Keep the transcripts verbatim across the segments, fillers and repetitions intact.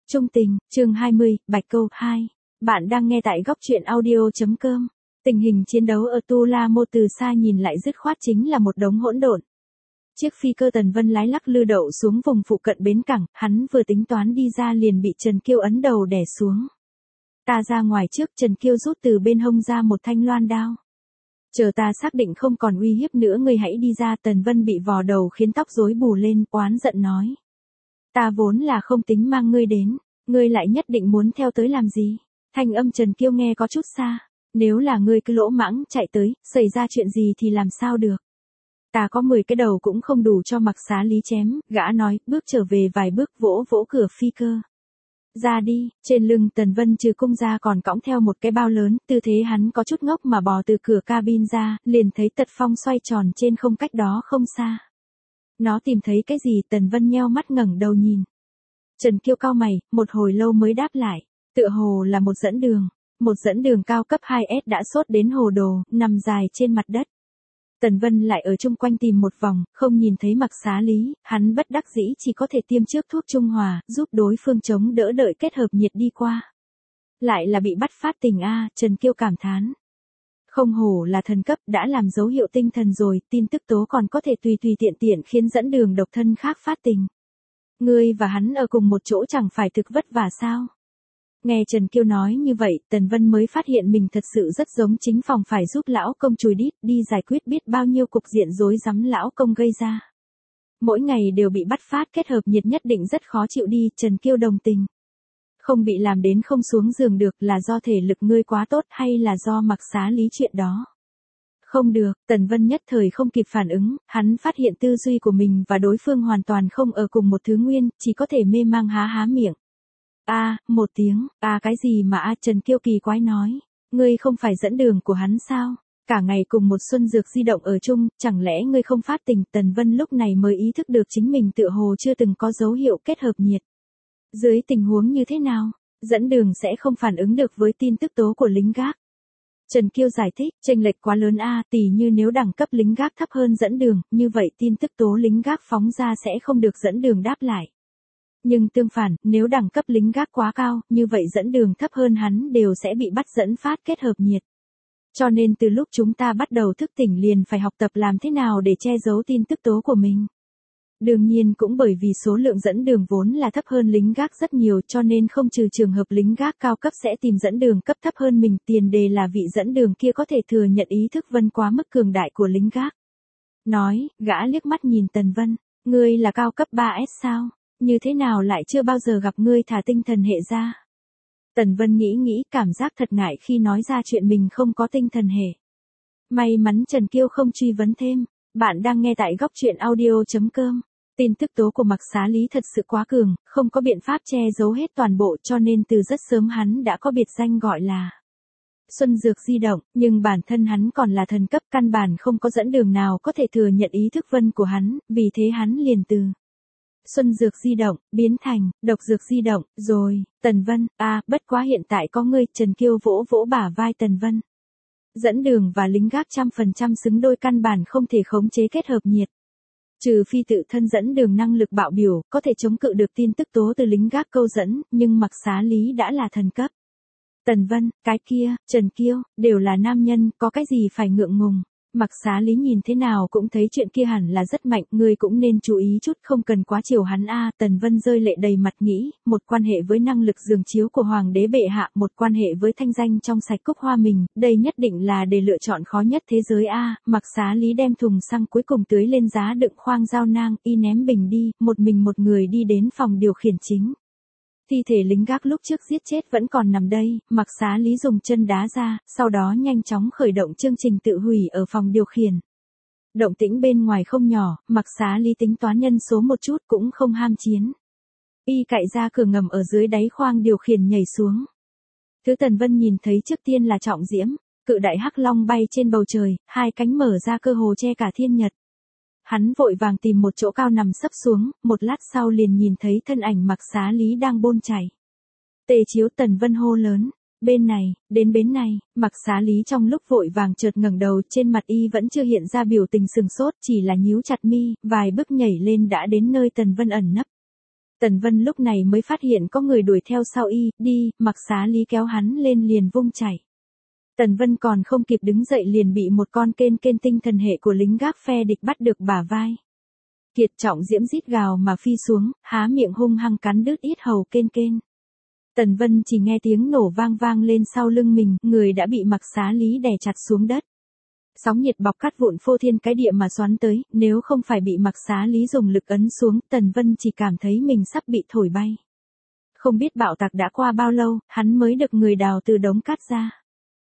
Trung tình, chương hai mươi, Bạch Câu hai. Bạn đang nghe tại góc truyện audio.com. Tình hình chiến đấu ở Tu La Mô từ xa nhìn lại dứt khoát chính là một đống hỗn độn. Chiếc phi cơ Tần Vân lái lắc lư đậu xuống vùng phụ cận bến cảng, hắn vừa tính toán đi ra liền bị Trần Kiêu ấn đầu đè xuống. Ta ra ngoài trước, Trần Kiêu rút từ bên hông ra một thanh loan đao. Chờ ta xác định không còn uy hiếp nữa ngươi hãy đi ra. Tần Vân bị vò đầu khiến tóc rối bù lên, oán giận nói. Ta vốn là không tính mang ngươi đến, ngươi lại nhất định muốn theo tới làm gì? Thanh âm Trần Kiêu nghe có chút xa, nếu là ngươi cứ lỗ mãng chạy tới, xảy ra chuyện gì thì làm sao được? Ta có mười cái đầu cũng không đủ cho Mặc Xá Lý chém, gã nói, bước trở về vài bước vỗ vỗ cửa phi cơ. Ra đi, trên lưng Tần Vân trừ cung ra còn cõng theo một cái bao lớn, tư thế hắn có chút ngốc mà bò từ cửa cabin ra, liền thấy Tật Phong xoay tròn trên không cách đó không xa. Nó tìm thấy cái gì? Tần Vân nheo mắt ngẩng đầu nhìn. Trần Kiêu cau mày, một hồi lâu mới đáp lại, tựa hồ là một dẫn đường, một dẫn đường cao cấp hai S đã sốt đến hồ đồ, nằm dài trên mặt đất. Tần Vân lại ở chung quanh tìm một vòng, không nhìn thấy Mặc Xá Lý, hắn bất đắc dĩ chỉ có thể tiêm trước thuốc trung hòa, giúp đối phương chống đỡ đợi kết hợp nhiệt đi qua. Lại là bị bắt phát tình a, Trần Kiêu cảm thán. Không hổ là thần cấp, đã làm dấu hiệu tinh thần rồi, tin tức tố còn có thể tùy tùy tiện tiện khiến dẫn đường độc thân khác phát tình. Ngươi và hắn ở cùng một chỗ chẳng phải thực vất vả sao? Nghe Trần Kiêu nói như vậy, Tần Vân mới phát hiện mình thật sự rất giống chính phòng phải giúp lão công chùi đít, đi giải quyết biết bao nhiêu cục diện rối rắm lão công gây ra. Mỗi ngày đều bị bắt phát kết hợp nhiệt nhất định rất khó chịu đi, Trần Kiêu đồng tình. Không bị làm đến không xuống giường được là do thể lực ngươi quá tốt hay là do Mặc Xá Lý chuyện đó? Không được, Tần Vân nhất thời không kịp phản ứng, hắn phát hiện tư duy của mình và đối phương hoàn toàn không ở cùng một thứ nguyên, chỉ có thể mê mang há há miệng. A, à, một tiếng, a à, cái gì mà a à, Trần Kiêu kỳ quái nói, ngươi không phải dẫn đường của hắn sao? Cả ngày cùng một Xuân Dược di động ở chung, chẳng lẽ ngươi không phát tình? Tần Vân lúc này mới ý thức được chính mình tựa hồ chưa từng có dấu hiệu kết hợp nhiệt. Dưới tình huống như thế nào, dẫn đường sẽ không phản ứng được với tin tức tố của lính gác? Trần Kiêu giải thích, chênh lệch quá lớn a, tỉ như nếu đẳng cấp lính gác thấp hơn dẫn đường, như vậy tin tức tố lính gác phóng ra sẽ không được dẫn đường đáp lại. Nhưng tương phản, nếu đẳng cấp lính gác quá cao, như vậy dẫn đường thấp hơn hắn đều sẽ bị bắt dẫn phát kết hợp nhiệt. Cho nên từ lúc chúng ta bắt đầu thức tỉnh liền phải học tập làm thế nào để che giấu tin tức tố của mình. Đương nhiên cũng bởi vì số lượng dẫn đường vốn là thấp hơn lính gác rất nhiều cho nên không trừ trường hợp lính gác cao cấp sẽ tìm dẫn đường cấp thấp hơn mình, tiền đề là vị dẫn đường kia có thể thừa nhận ý thức Vân quá mức cường đại của lính gác. Nói, gã liếc mắt nhìn Tần Vân, ngươi là cao cấp ba S sao? Như thế nào lại chưa bao giờ gặp ngươi thả tinh thần hệ ra? Tần Vân nghĩ nghĩ, cảm giác thật ngại khi nói ra chuyện mình không có tinh thần hệ. May mắn Trần Kiêu không truy vấn thêm. Bạn đang nghe tại góc truyện audio.com. Tin tức tố của Mặc Xá Lý thật sự quá cường, không có biện pháp che giấu hết toàn bộ cho nên từ rất sớm hắn đã có biệt danh gọi là Xuân Dược di động, nhưng bản thân hắn còn là thần cấp, căn bản không có dẫn đường nào có thể thừa nhận ý thức Vân của hắn, vì thế hắn liền từ Xuân Dược di động, biến thành Độc Dược di động, rồi, Tần Vân, a à, bất quá hiện tại có ngươi, Trần Kiêu vỗ vỗ bả vai Tần Vân. Dẫn đường và lính gác trăm phần trăm xứng đôi, căn bản không thể khống chế kết hợp nhiệt. Trừ phi tự thân dẫn đường năng lực bạo biểu, có thể chống cự được tin tức tố từ lính gác câu dẫn, nhưng Mặc Xá Lý đã là thần cấp. Tần Vân, cái kia, Trần Kiêu, đều là nam nhân, có cái gì phải ngượng ngùng. Mặc Xá Lý nhìn thế nào cũng thấy chuyện kia hẳn là rất mạnh, ngươi cũng nên chú ý chút, không cần quá chiều hắn a. À, Tần Vân rơi lệ đầy mặt nghĩ, một quan hệ với năng lực giường chiếu của hoàng đế bệ hạ, một quan hệ với thanh danh trong sạch Cúc Hoa mình, đây nhất định là để lựa chọn khó nhất thế giới a. À, Mặc Xá Lý đem thùng xăng cuối cùng tưới lên giá đựng khoang giao nang, y ném bình đi, một mình một người đi đến phòng điều khiển chính. Thi thể lính gác lúc trước giết chết vẫn còn nằm đây, Mặc Xá Lý dùng chân đá ra, sau đó nhanh chóng khởi động chương trình tự hủy ở phòng điều khiển. Động tĩnh bên ngoài không nhỏ, Mặc Xá Lý tính toán nhân số một chút cũng không ham chiến. Y cạy ra cửa ngầm ở dưới đáy khoang điều khiển nhảy xuống. Thứ Tần Vân nhìn thấy trước tiên là Trọng Diễm, cự đại hắc long bay trên bầu trời, hai cánh mở ra cơ hồ che cả thiên nhật. Hắn vội vàng tìm một chỗ cao nằm sấp xuống, một lát sau liền nhìn thấy thân ảnh Mặc Xá Lý đang bôn chảy. Tề chiếu, Tần Vân hô lớn, bên này, đến bến này. Mặc Xá Lý trong lúc vội vàng chợt ngẩng đầu, trên mặt y vẫn chưa hiện ra biểu tình sừng sốt, chỉ là nhíu chặt mi, vài bước nhảy lên đã đến nơi Tần Vân ẩn nấp. Tần Vân lúc này mới phát hiện có người đuổi theo sau y, đi, Mặc Xá Lý kéo hắn lên liền vung chảy. Tần Vân còn không kịp đứng dậy liền bị một con kên kên tinh thần hệ của lính gác phe địch bắt được bả vai. Kiệt Trọng Diễm rít gào mà phi xuống, há miệng hung hăng cắn đứt yết hầu kên kên. Tần Vân chỉ nghe tiếng nổ vang vang lên sau lưng mình, người đã bị Mặc Xá Lý đè chặt xuống đất. Sóng nhiệt bọc cắt vụn phô thiên cái địa mà xoắn tới, nếu không phải bị Mặc Xá Lý dùng lực ấn xuống, Tần Vân chỉ cảm thấy mình sắp bị thổi bay. Không biết bạo tạc đã qua bao lâu, hắn mới được người đào từ đống cát ra.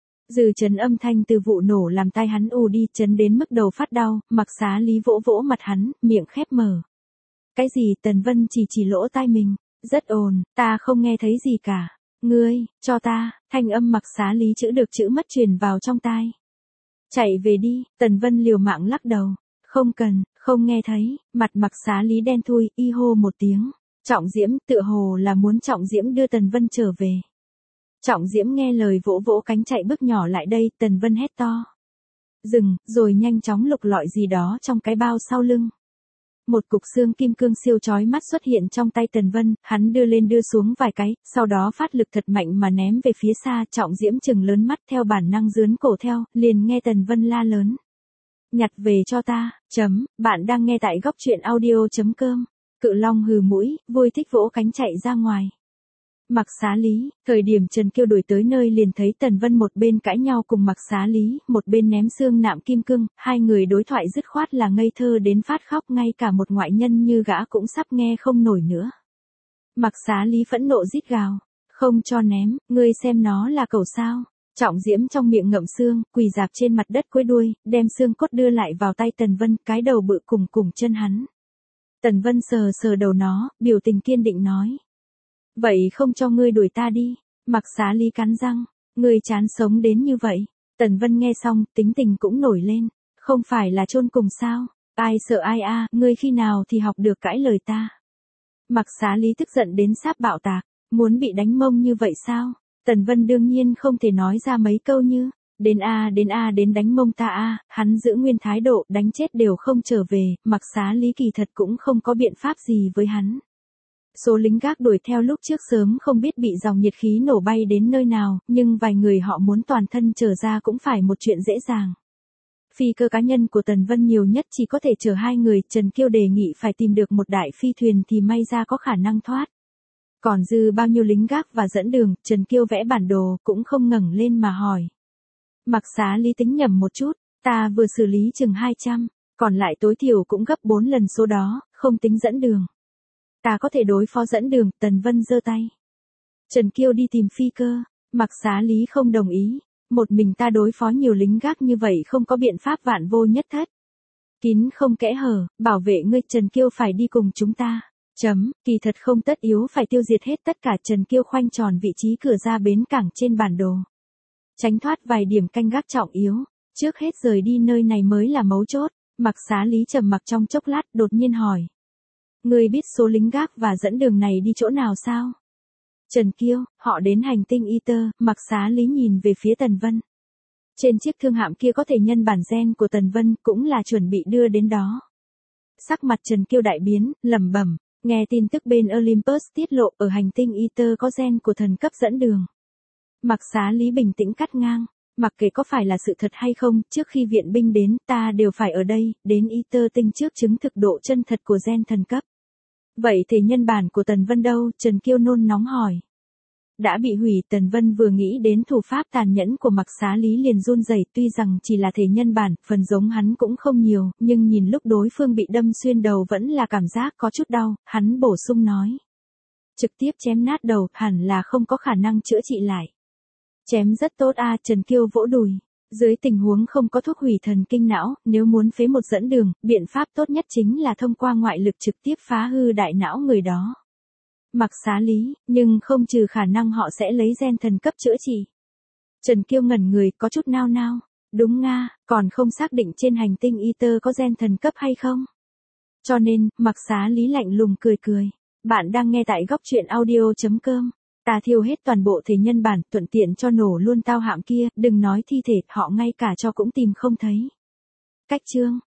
Dư chấn âm thanh từ vụ nổ làm tai hắn ù đi, chấn đến mức đầu phát đau, Mặc Xá Lý vỗ vỗ mặt hắn, miệng khép mở. Cái gì? Tần Vân chỉ chỉ lỗ tai mình. Rất ồn, ta không nghe thấy gì cả. Ngươi, cho ta, thanh âm Mặc Xá Lý chữ được chữ mất truyền vào trong tai. Chạy về đi, Tần Vân liều mạng lắc đầu. Không cần, không nghe thấy, mặt Mặc Xá Lý đen thui, y hô một tiếng. Trọng Diễm, tựa hồ là muốn Trọng Diễm đưa Tần Vân trở về. Trọng Diễm nghe lời vỗ vỗ cánh chạy bước nhỏ lại đây, Tần Vân hét to. Dừng, rồi nhanh chóng lục lọi gì đó trong cái bao sau lưng. Một cục xương kim cương siêu chói mắt xuất hiện trong tay Tần Vân, hắn đưa lên đưa xuống vài cái, sau đó phát lực thật mạnh mà ném về phía xa, Trọng Diễm chừng lớn mắt theo bản năng dướn cổ theo, liền nghe Tần Vân la lớn. Nhặt về cho ta, chấm, bạn đang nghe tại góc truyện audio.com. Cự Long hừ mũi, vui thích vỗ cánh chạy ra ngoài. Mặc Xá Lý, thời điểm Trần Kiêu đuổi tới nơi liền thấy Tần Vân một bên cãi nhau cùng Mặc Xá Lý, một bên ném xương nạm kim cương, hai người đối thoại dứt khoát là ngây thơ đến phát khóc, ngay cả một ngoại nhân như gã cũng sắp nghe không nổi nữa. Mặc Xá Lý phẫn nộ rít gào, không cho ném, ngươi xem nó là cẩu sao. Trọng Diễm trong miệng ngậm xương, quỳ dạp trên mặt đất cúi đuôi, đem xương cốt đưa lại vào tay Tần Vân, cái đầu bự cùng cùng chân hắn. Tần Vân sờ sờ đầu nó, biểu tình kiên định nói. Vậy không cho ngươi đuổi ta đi. Mặc Xá Lý cắn răng, ngươi chán sống đến như vậy. Tần Vân nghe xong, tính tình cũng nổi lên. Không phải là chôn cùng sao? Ai sợ ai a, à, ngươi khi nào thì học được cãi lời ta. Mặc Xá Lý tức giận đến sắp bạo tạc, muốn bị đánh mông như vậy sao? Tần Vân đương nhiên không thể nói ra mấy câu như, đến a đến a đến đánh mông ta a, hắn giữ nguyên thái độ, đánh chết đều không trở về, Mặc Xá Lý kỳ thật cũng không có biện pháp gì với hắn. Số lính gác đuổi theo lúc trước sớm không biết bị dòng nhiệt khí nổ bay đến nơi nào, nhưng vài người họ muốn toàn thân trở ra cũng phải một chuyện dễ dàng. Phi cơ cá nhân của Tần Vân nhiều nhất chỉ có thể chở hai người, Trần Kiêu đề nghị phải tìm được một đại phi thuyền thì may ra có khả năng thoát. Còn dư bao nhiêu lính gác và dẫn đường, Trần Kiêu vẽ bản đồ cũng không ngẩng lên mà hỏi. Mặc Xá Lý tính nhầm một chút, ta vừa xử lý chừng hai trăm, còn lại tối thiểu cũng gấp bốn lần số đó, không tính dẫn đường. Ta có thể đối phó dẫn đường, Tần Vân giơ tay. Trần Kiêu đi tìm phi cơ, Mặc Xá Lý không đồng ý, một mình ta đối phó nhiều lính gác như vậy không có biện pháp vạn vô nhất thất. Kín không kẽ hở, bảo vệ ngươi, Trần Kiêu phải đi cùng chúng ta. Chấm, kỳ thật không tất yếu phải tiêu diệt hết tất cả. Trần Kiêu khoanh tròn vị trí cửa ra bến cảng trên bản đồ. Tránh thoát vài điểm canh gác trọng yếu, trước hết rời đi nơi này mới là mấu chốt. Mặc Xá Lý trầm mặc trong chốc lát đột nhiên hỏi. Ngươi biết số lính gác và dẫn đường này đi chỗ nào sao? Trần Kiêu, họ đến hành tinh Ether. Mặc Xá Lý nhìn về phía Tần Vân. Trên chiếc thương hạm kia có thể nhân bản gen của Tần Vân, cũng là chuẩn bị đưa đến đó. Sắc mặt Trần Kiêu đại biến, lẩm bẩm, nghe tin tức bên Olympus tiết lộ ở hành tinh Ether có gen của thần cấp dẫn đường. Mặc Xá Lý bình tĩnh cắt ngang, mặc kệ có phải là sự thật hay không, trước khi viện binh đến, ta đều phải ở đây, đến Ether tinh trước chứng thực độ chân thật của gen thần cấp. Vậy thể nhân bản của Tần Vân đâu? Trần Kiêu nôn nóng hỏi. Đã bị hủy. Tần Vân vừa nghĩ đến thủ pháp tàn nhẫn của Mặc Xá Lý liền run rẩy, tuy rằng chỉ là thể nhân bản, phần giống hắn cũng không nhiều, nhưng nhìn lúc đối phương bị đâm xuyên đầu vẫn là cảm giác có chút đau, hắn bổ sung nói. Trực tiếp chém nát đầu, hẳn là không có khả năng chữa trị lại. Chém rất tốt a, à, Trần Kiêu vỗ đùi. Dưới tình huống không có thuốc hủy thần kinh não, nếu muốn phế một dẫn đường, biện pháp tốt nhất chính là thông qua ngoại lực trực tiếp phá hư đại não người đó. Mặc Xá Lý, nhưng không trừ khả năng họ sẽ lấy gen thần cấp chữa trị. Trần Kiêu ngẩn người, có chút nao nao. Đúng nga, còn không xác định trên hành tinh Ether có gen thần cấp hay không. Cho nên, Mặc Xá Lý lạnh lùng cười cười. Bạn đang nghe tại góc truyện audio.com. Ta thiêu hết toàn bộ thể nhân bản, thuận tiện cho nổ luôn tao hạm kia, đừng nói thi thể, họ ngay cả cho cũng tìm không thấy. Cách chương.